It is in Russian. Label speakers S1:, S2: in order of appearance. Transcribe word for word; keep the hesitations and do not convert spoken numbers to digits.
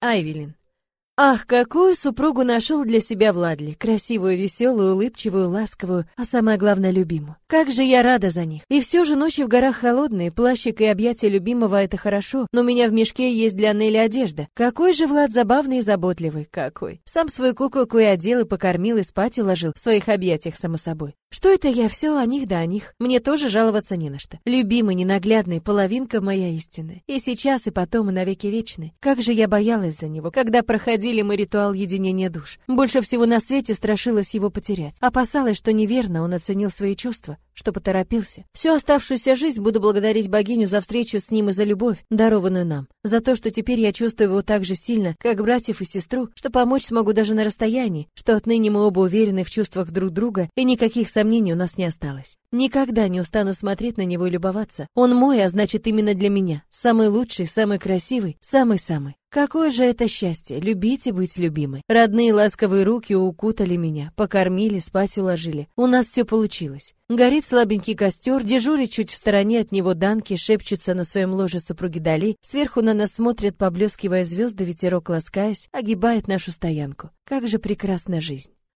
S1: Айвелин. Ах, какую супругу нашел для себя Владли! Красивую, веселую, улыбчивую, ласковую, а самое главное, любимую. Как же я рада за них! И все же ночи в горах холодные, плащик и объятия любимого — это хорошо, но у меня в мешке есть для Нелли одежда. Какой же Влад забавный и заботливый, какой! Сам свою куколку и одел, и покормил, и спать уложил, в своих объятиях, само собой. Что это я все о них да о них? Мне тоже жаловаться не на что. Любимый, ненаглядный, половинка моя истины. И сейчас, и потом, и навеки вечный. Как же я боялась за него, когда проходили мы ритуал единения душ. Больше всего на свете страшилась его потерять. Опасалась, что неверно он оценил свои чувства, что поторопился. Всю оставшуюся жизнь буду благодарить богиню за встречу с ним и за любовь, дарованную нам. За то, что теперь я чувствую его так же сильно, как братьев и сестру, что помочь смогу даже на расстоянии, что отныне мы оба уверены в чувствах друг друга, и никаких сомнений у нас не осталось. Никогда не устану смотреть на него и любоваться. Он мой, а значит именно для меня. Самый лучший, самый красивый, самый-самый. Какое же это счастье — любить и быть любимой. Родные ласковые руки укутали меня, покормили, спать уложили. У нас все получилось. Горит слабенький костер, дежурит чуть в стороне от него Данки, шепчутся на своем ложе супруги Дали, сверху на нас смотрят, поблескивая звезды, ветерок ласкаясь, огибает нашу стоянку. Как же прекрасна жизнь.